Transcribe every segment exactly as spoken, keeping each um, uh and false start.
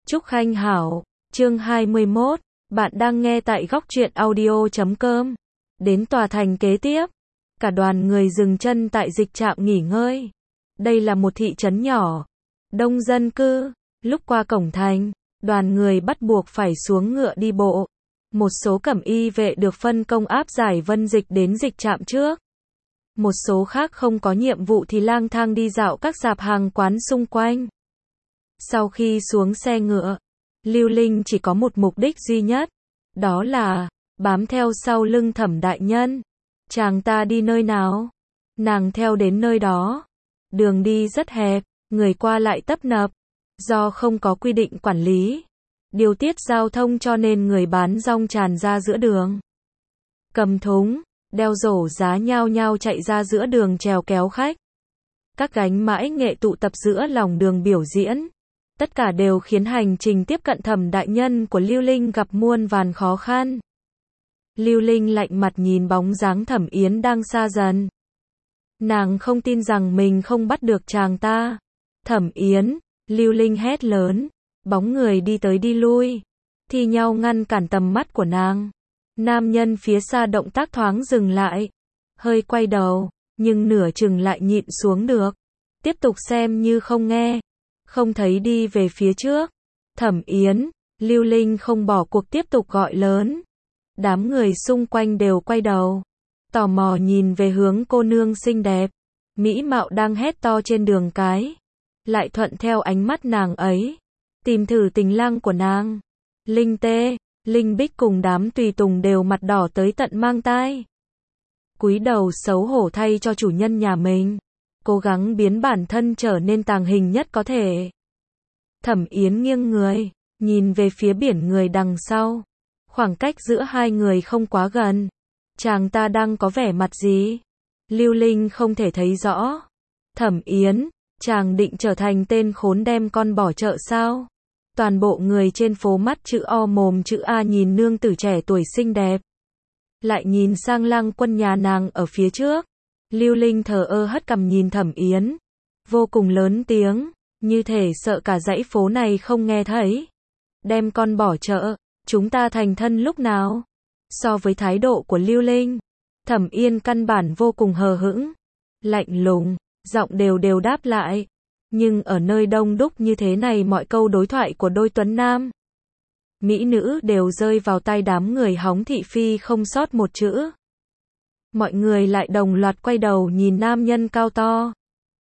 Trúc Khanh Hảo, chương hai mươi mốt, bạn đang nghe tại góc truyện audio chấm com. Đến tòa thành kế tiếp, cả đoàn người dừng chân tại dịch trạm nghỉ ngơi. Đây là một thị trấn nhỏ, đông dân cư. Lúc qua cổng thành, đoàn người bắt buộc phải xuống ngựa đi bộ. Một số cẩm y vệ được phân công áp giải Vân Dịch đến dịch trạm trước. Một số khác không có nhiệm vụ thì lang thang đi dạo các rạp hàng quán xung quanh. Sau khi xuống xe ngựa, Lưu Linh chỉ có một mục đích duy nhất, đó là bám theo sau lưng Thẩm đại nhân. Chàng ta đi nơi nào, nàng theo đến nơi đó. Đường đi rất hẹp, người qua lại tấp nập, do không có quy định quản lý, điều tiết giao thông cho nên người bán rong tràn ra giữa đường. Cầm thúng, đeo rổ giá nhao nhao chạy ra giữa đường chèo kéo khách. Các gánh mãi nghệ tụ tập giữa lòng đường biểu diễn. Tất cả đều khiến hành trình tiếp cận Thẩm đại nhân của Lưu Linh gặp muôn vàn khó khăn. Lưu Linh lạnh mặt nhìn bóng dáng Thẩm Yến đang xa dần. Nàng không tin rằng mình không bắt được chàng ta. Thẩm Yến, Lưu Linh hét lớn, bóng người đi tới đi lui, thi nhau ngăn cản tầm mắt của nàng. Nam nhân phía xa động tác thoáng dừng lại, hơi quay đầu, nhưng nửa chừng lại nhịn xuống được, tiếp tục xem như không nghe, không thấy đi về phía trước. Thẩm Yến, Lưu Linh không bỏ cuộc tiếp tục gọi lớn. Đám người xung quanh đều quay đầu, tò mò nhìn về hướng cô nương xinh đẹp, mỹ mạo đang hét to trên đường cái. Lại thuận theo ánh mắt nàng ấy, tìm thử tình lang của nàng. Linh Tê, Linh Bích cùng đám tùy tùng đều mặt đỏ tới tận mang tai. Cúi đầu xấu hổ thay cho chủ nhân nhà mình, cố gắng biến bản thân trở nên tàng hình nhất có thể. Thẩm Yến nghiêng người, nhìn về phía biển người đằng sau. Khoảng cách giữa hai người không quá gần. Chàng ta đang có vẻ mặt gì? Lưu Linh không thể thấy rõ. Thẩm Yến, chàng định trở thành tên khốn đem con bỏ chợ sao? Toàn bộ người trên phố mắt chữ O mồm chữ A nhìn nương tử trẻ tuổi xinh đẹp. Lại nhìn sang Lang Quân nhà nàng ở phía trước. Lưu Linh thờ ơ hất cằm nhìn Thẩm Yến, vô cùng lớn tiếng, như thể sợ cả dãy phố này không nghe thấy. Đem con bỏ chợ, chúng ta thành thân lúc nào? So với thái độ của Lưu Linh, Thẩm Yên căn bản vô cùng hờ hững, lạnh lùng, giọng đều đều đáp lại. Nhưng ở nơi đông đúc như thế này, mọi câu đối thoại của đôi tuấn nam mỹ nữ đều rơi vào tai đám người hóng thị phi không sót một chữ. Mọi người lại đồng loạt quay đầu nhìn nam nhân cao to,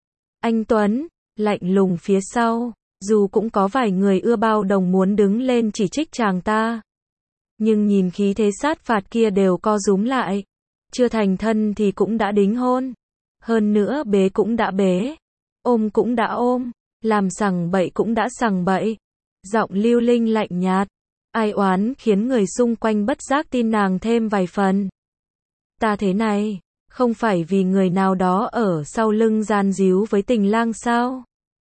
anh tuấn, lạnh lùng phía sau. Dù cũng có vài người ưa bao đồng muốn đứng lên chỉ trích chàng ta, nhưng nhìn khí thế sát phạt kia đều co rúm lại. Chưa thành thân thì cũng đã đính hôn, hơn nữa bế cũng đã bế, ôm cũng đã ôm, làm sằng bậy cũng đã sằng bậy. Giọng Lưu Linh lạnh nhạt, ai oán khiến người xung quanh bất giác tin nàng thêm vài phần. Ta thế này, không phải vì người nào đó ở sau lưng gian díu với tình lang sao?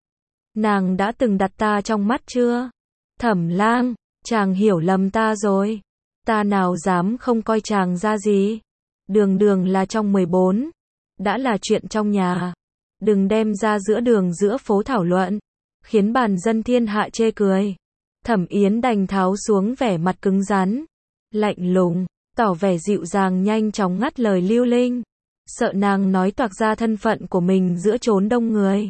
Nàng đã từng đặt ta trong mắt chưa? Thẩm lang, chàng hiểu lầm ta rồi. Ta nào dám không coi chàng ra gì. Đường đường là trong mười bốn. Đã là chuyện trong nhà. Đừng đem ra giữa đường giữa phố thảo luận, khiến bàn dân thiên hạ chê cười. Thẩm Yến đành tháo xuống vẻ mặt cứng rắn, lạnh lùng, tỏ vẻ dịu dàng nhanh chóng ngắt lời Lưu Linh. Sợ nàng nói toạc ra thân phận của mình giữa chốn đông người.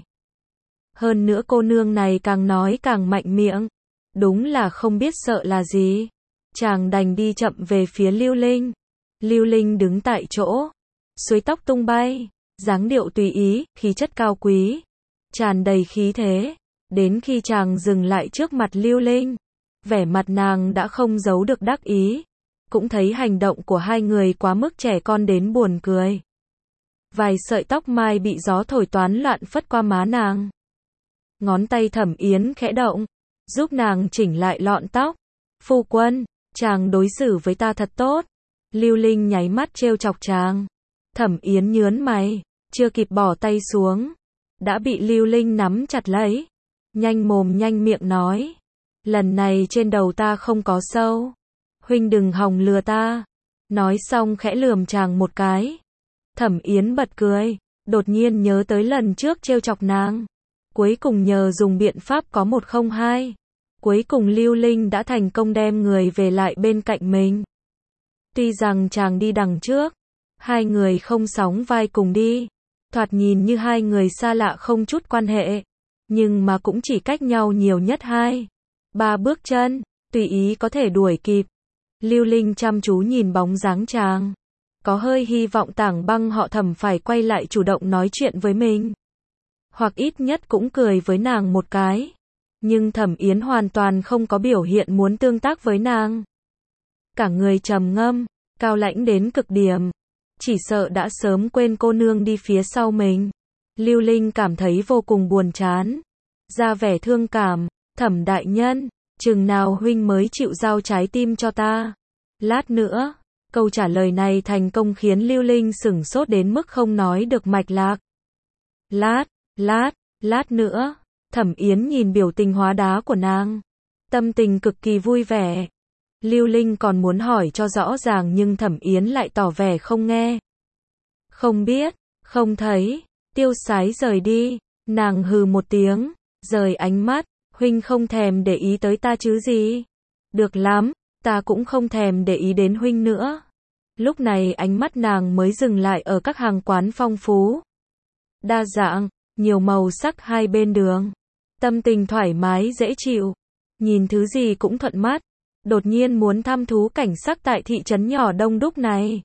Hơn nữa cô nương này càng nói càng mạnh miệng, đúng là không biết sợ là gì. Chàng đành đi chậm về phía Lưu Linh. Lưu Linh đứng tại chỗ, xuôi tóc tung bay, dáng điệu tùy ý, khí chất cao quý, tràn đầy khí thế. Đến khi chàng dừng lại trước mặt Lưu Linh, vẻ mặt nàng đã không giấu được đắc ý, cũng thấy hành động của hai người quá mức trẻ con đến buồn cười. Vài sợi tóc mai bị gió thổi toán loạn phất qua má nàng. Ngón tay Thẩm Yến khẽ động, giúp nàng chỉnh lại lọn tóc. Phu quân, chàng đối xử với ta thật tốt. Lưu Linh nháy mắt trêu chọc chàng. Thẩm Yến nhớn mày, chưa kịp bỏ tay xuống, đã bị Lưu Linh nắm chặt lấy. Nhanh mồm nhanh miệng nói, lần này trên đầu ta không có sâu, huynh đừng hòng lừa ta. Nói xong khẽ lườm chàng một cái. Thẩm Yến bật cười, đột nhiên nhớ tới lần trước trêu chọc nàng. Cuối cùng nhờ dùng biện pháp có một không hai. Cuối cùng Lưu Linh đã thành công đem người về lại bên cạnh mình. Tuy rằng chàng đi đằng trước, hai người không sóng vai cùng đi, thoạt nhìn như hai người xa lạ không chút quan hệ, nhưng mà cũng chỉ cách nhau nhiều nhất hai, ba bước chân, tùy ý có thể đuổi kịp. Lưu Linh chăm chú nhìn bóng dáng chàng, có hơi hy vọng Tảng Băng họ Thẩm phải quay lại chủ động nói chuyện với mình, hoặc ít nhất cũng cười với nàng một cái. Nhưng Thẩm Yến hoàn toàn không có biểu hiện muốn tương tác với nàng. Cả người trầm ngâm, cao lãnh đến cực điểm, chỉ sợ đã sớm quên cô nương đi phía sau mình. Lưu Linh cảm thấy vô cùng buồn chán, ra vẻ thương cảm, Thẩm đại nhân, chừng nào huynh mới chịu giao trái tim cho ta? Lát nữa, câu trả lời này thành công khiến Lưu Linh sửng sốt đến mức không nói được mạch lạc. Lát, lát, lát nữa. Thẩm Yến nhìn biểu tình hóa đá của nàng, tâm tình cực kỳ vui vẻ. Lưu Linh còn muốn hỏi cho rõ ràng nhưng Thẩm Yến lại tỏ vẻ không nghe. Không biết, không thấy, tiêu sái rời đi. Nàng hừ một tiếng, rời ánh mắt, huynh không thèm để ý tới ta chứ gì? Được lắm, ta cũng không thèm để ý đến huynh nữa. Lúc này ánh mắt nàng mới dừng lại ở các hàng quán phong phú, đa dạng, nhiều màu sắc hai bên đường. Tâm tình thoải mái dễ chịu, nhìn thứ gì cũng thuận mắt, đột nhiên muốn thăm thú cảnh sắc tại thị trấn nhỏ đông đúc này.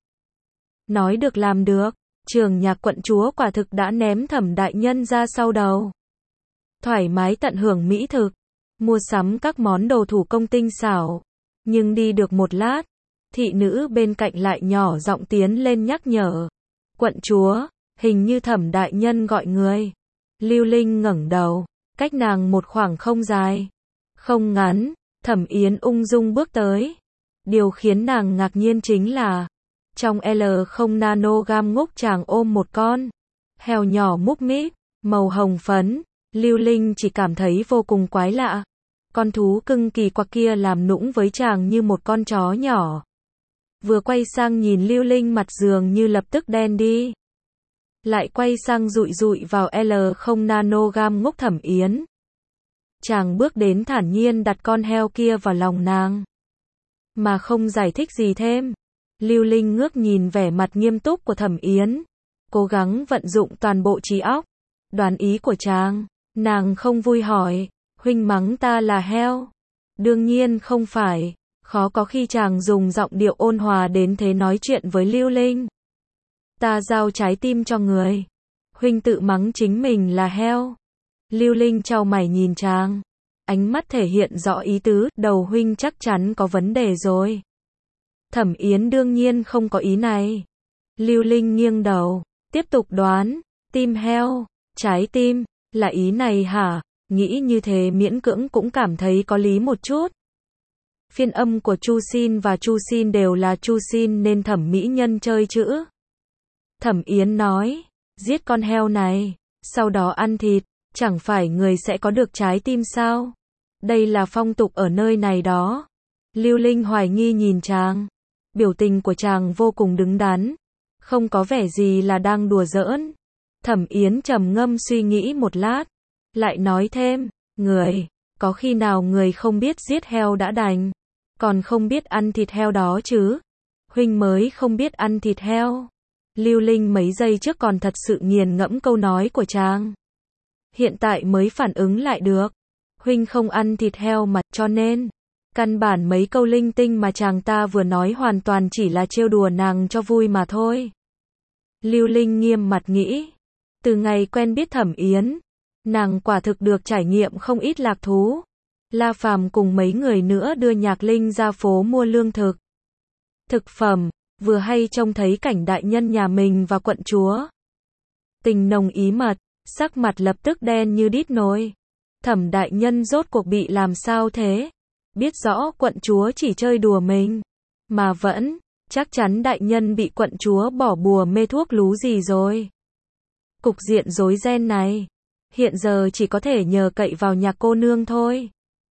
Nói được làm được, Trường Nhạc quận chúa quả thực đã ném Thẩm đại nhân ra sau đầu. Thoải mái tận hưởng mỹ thực, mua sắm các món đồ thủ công tinh xảo, nhưng đi được một lát, thị nữ bên cạnh lại nhỏ giọng tiến lên nhắc nhở. Quận chúa, hình như Thẩm đại nhân gọi người. Lưu Linh ngẩng đầu, cách nàng một khoảng không dài, không ngắn, Thẩm Yến ung dung bước tới. Điều khiến nàng ngạc nhiên chính là, trong L không nanogram ngúc chàng ôm một con heo nhỏ múc míp, màu hồng phấn. Lưu Linh chỉ cảm thấy vô cùng quái lạ. Con thú cưng kỳ quặc kia làm nũng với chàng như một con chó nhỏ. Vừa quay sang nhìn Lưu Linh mặt dường như lập tức đen đi. Lại quay sang dụi dụi vào L không nanogram ngốc Thẩm Yến. Chàng bước đến thản nhiên đặt con heo kia vào lòng nàng, mà không giải thích gì thêm. Lưu Linh ngước nhìn vẻ mặt nghiêm túc của Thẩm Yến, cố gắng vận dụng toàn bộ trí óc, đoán ý của chàng. Nàng không vui hỏi, huynh mắng ta là heo? Đương nhiên không phải. Khó có khi chàng dùng giọng điệu ôn hòa đến thế nói chuyện với Lưu Linh. Ta giao trái tim cho người, huynh tự mắng chính mình là heo. Lưu Linh chau mày nhìn chàng, ánh mắt thể hiện rõ ý tứ, đầu huynh chắc chắn có vấn đề rồi. Thẩm Yến đương nhiên không có ý này. Lưu Linh nghiêng đầu, tiếp tục đoán, tim heo, trái tim, là ý này hả? Nghĩ như thế miễn cưỡng cũng cảm thấy có lý một chút. Phiên âm của Chu Xin và Chu Xin đều là Chu Xin nên Thẩm mỹ nhân chơi chữ. Thẩm Yến nói, giết con heo này, sau đó ăn thịt, chẳng phải người sẽ có được trái tim sao? Đây là phong tục ở nơi này đó. Lưu Linh hoài nghi nhìn chàng, biểu tình của chàng vô cùng đứng đắn, không có vẻ gì là đang đùa giỡn. Thẩm Yến trầm ngâm suy nghĩ một lát, lại nói thêm, người, có khi nào người không biết giết heo đã đành, còn không biết ăn thịt heo đó chứ? Huynh mới không biết ăn thịt heo. Lưu Linh mấy giây trước còn thật sự nghiền ngẫm câu nói của chàng, hiện tại mới phản ứng lại được. Huynh không ăn thịt heo mà, cho nên, căn bản mấy câu linh tinh mà chàng ta vừa nói hoàn toàn chỉ là trêu đùa nàng cho vui mà thôi. Lưu Linh nghiêm mặt nghĩ, từ ngày quen biết Thẩm Yến, nàng quả thực được trải nghiệm không ít lạc thú. La Phàm cùng mấy người nữa đưa Nhạc Linh ra phố mua lương thực, thực phẩm, vừa hay trông thấy cảnh đại nhân nhà mình và quận chúa tình nồng ý mật, sắc mặt lập tức đen như đít nồi. Thẩm đại nhân rốt cuộc bị làm sao thế? Biết rõ quận chúa chỉ chơi đùa mình, mà vẫn, chắc chắn đại nhân bị quận chúa bỏ bùa mê thuốc lú gì rồi. Cục diện rối ren này, hiện giờ chỉ có thể nhờ cậy vào Nhạc cô nương thôi.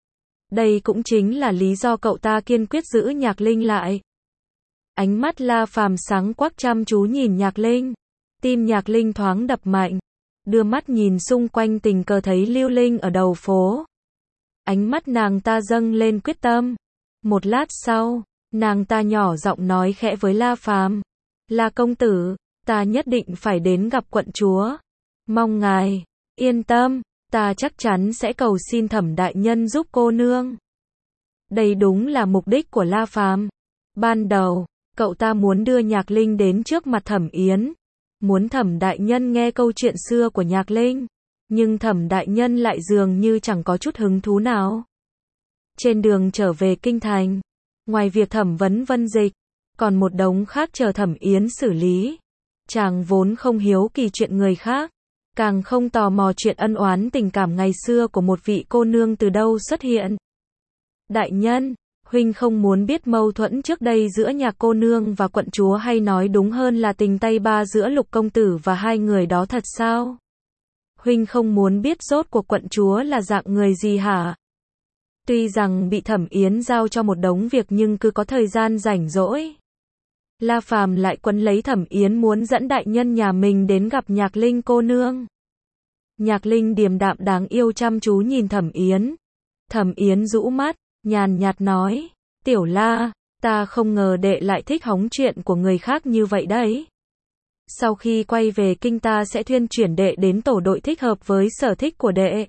Đây cũng chính là lý do cậu ta kiên quyết giữ Nhạc Linh lại. Ánh mắt La Phàm sáng quắc chăm chú nhìn Nhạc Linh, tim Nhạc Linh thoáng đập mạnh, đưa mắt nhìn xung quanh tình cờ thấy Lưu Linh ở đầu phố. Ánh mắt nàng ta dâng lên quyết tâm. Một lát sau, nàng ta nhỏ giọng nói khẽ với La Phàm. La công tử, ta nhất định phải đến gặp quận chúa. Mong ngài, yên tâm, ta chắc chắn sẽ cầu xin Thẩm đại nhân giúp cô nương. Đây đúng là mục đích của La Phàm. Ban đầu, cậu ta muốn đưa Nhạc Linh đến trước mặt Thẩm Yến. Muốn Thẩm đại nhân nghe câu chuyện xưa của Nhạc Linh. Nhưng Thẩm đại nhân lại dường như chẳng có chút hứng thú nào. Trên đường trở về kinh thành, ngoài việc thẩm vấn Vân Dịch, còn một đống khác chờ Thẩm Yến xử lý. Chàng vốn không hiếu kỳ chuyện người khác, càng không tò mò chuyện ân oán tình cảm ngày xưa của một vị cô nương từ đâu xuất hiện. Đại nhân, huynh không muốn biết mâu thuẫn trước đây giữa Nhạc cô nương và quận chúa, hay nói đúng hơn là tình tay ba giữa Lục công tử và hai người đó thật sao? Huynh không muốn biết rốt cuộc quận chúa là dạng người gì hả? Tuy rằng bị Thẩm Yến giao cho một đống việc nhưng cứ có thời gian rảnh rỗi, La Phàm lại quấn lấy Thẩm Yến muốn dẫn đại nhân nhà mình đến gặp Nhạc Linh cô nương. Nhạc Linh điềm đạm đáng yêu chăm chú nhìn Thẩm Yến. Thẩm Yến rũ mắt, nhàn nhạt nói, Tiểu La, ta không ngờ đệ lại thích hóng chuyện của người khác như vậy đấy. Sau khi quay về kinh ta sẽ thuyên chuyển đệ đến tổ đội thích hợp với sở thích của đệ.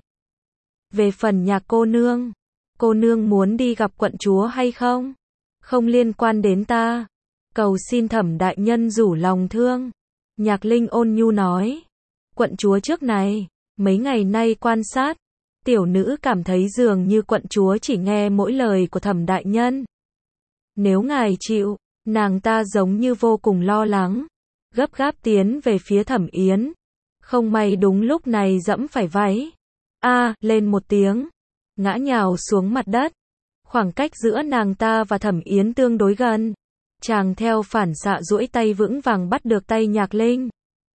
Về phần Nhạc cô nương, cô nương muốn đi gặp quận chúa hay không? Không liên quan đến ta. Cầu xin Thẩm đại nhân rủ lòng thương. Nhạc Linh ôn nhu nói. Quận chúa trước này, mấy ngày nay quan sát, tiểu nữ cảm thấy dường như quận chúa chỉ nghe mỗi lời của Thẩm đại nhân. Nếu ngài chịu, nàng ta giống như vô cùng lo lắng, gấp gáp tiến về phía Thẩm Yến. Không may đúng lúc này dẫm phải váy. A, à, lên một tiếng, ngã nhào xuống mặt đất. Khoảng cách giữa nàng ta và Thẩm Yến tương đối gần. Chàng theo phản xạ duỗi tay vững vàng bắt được tay Nhạc Linh,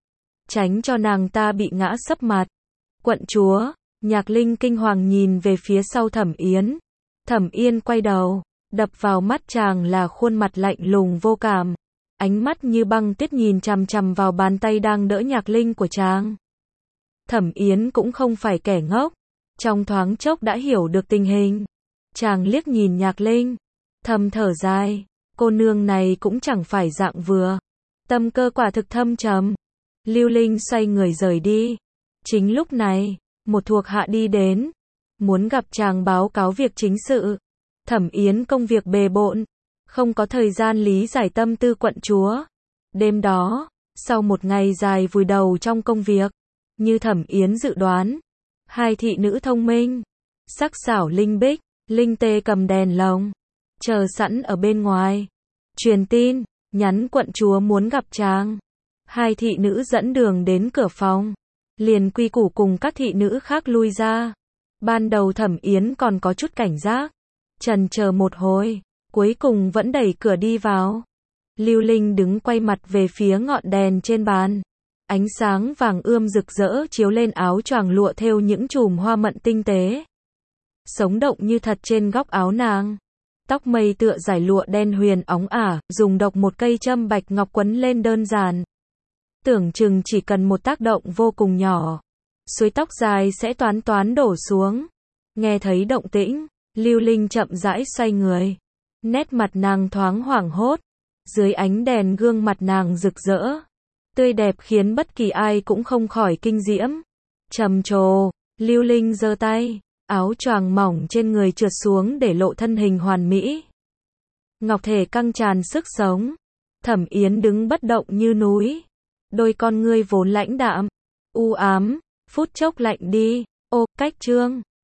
tránh cho nàng ta bị ngã sấp mặt. Quận chúa, Nhạc Linh kinh hoàng nhìn về phía sau Thẩm Yến. Thẩm Yến quay đầu, đập vào mắt chàng là khuôn mặt lạnh lùng vô cảm. Ánh mắt như băng tuyết nhìn chằm chằm vào bàn tay đang đỡ Nhạc Linh của chàng. Thẩm Yến cũng không phải kẻ ngốc, trong thoáng chốc đã hiểu được tình hình. Chàng liếc nhìn Nhạc Linh, thầm thở dài, cô nương này cũng chẳng phải dạng vừa. Tâm cơ quả thực thâm trầm. Lưu Linh xoay người rời đi. Chính lúc này, một thuộc hạ đi đến, muốn gặp chàng báo cáo việc chính sự. Thẩm Yến công việc bề bộn, không có thời gian lý giải tâm tư quận chúa. Đêm đó, sau một ngày dài vùi đầu trong công việc, như Thẩm Yến dự đoán, hai thị nữ thông minh, sắc sảo linh bích, Linh Tê cầm đèn lồng, chờ sẵn ở bên ngoài. Truyền tin, nhắn quận chúa muốn gặp chàng. Hai thị nữ dẫn đường đến cửa phòng, liền quy củ cùng các thị nữ khác lui ra. Ban đầu Thẩm Yến còn có chút cảnh giác, chần chờ một hồi, cuối cùng vẫn đẩy cửa đi vào. Lưu Linh đứng quay mặt về phía ngọn đèn trên bàn. Ánh sáng vàng ươm rực rỡ chiếu lên áo choàng lụa thêu những chùm hoa mận tinh tế, sống động như thật trên góc áo nàng. Tóc mây tựa dải lụa đen huyền óng ả, dùng độc một cây châm bạch ngọc quấn lên đơn giản. Tưởng chừng chỉ cần một tác động vô cùng nhỏ, suối tóc dài sẽ toán toán đổ xuống. Nghe thấy động tĩnh, Lưu Linh chậm rãi xoay người. Nét mặt nàng thoáng hoảng hốt. Dưới ánh đèn gương mặt nàng rực rỡ, tươi đẹp khiến bất kỳ ai cũng không khỏi kinh diễm. Trầm trồ, Lưu Linh giơ tay, áo choàng mỏng trên người trượt xuống để lộ thân hình hoàn mỹ. Ngọc thể căng tràn sức sống. Thẩm Yến đứng bất động như núi. Đôi con ngươi vốn lãnh đạm, u ám, phút chốc lạnh đi. Ô, cách trương.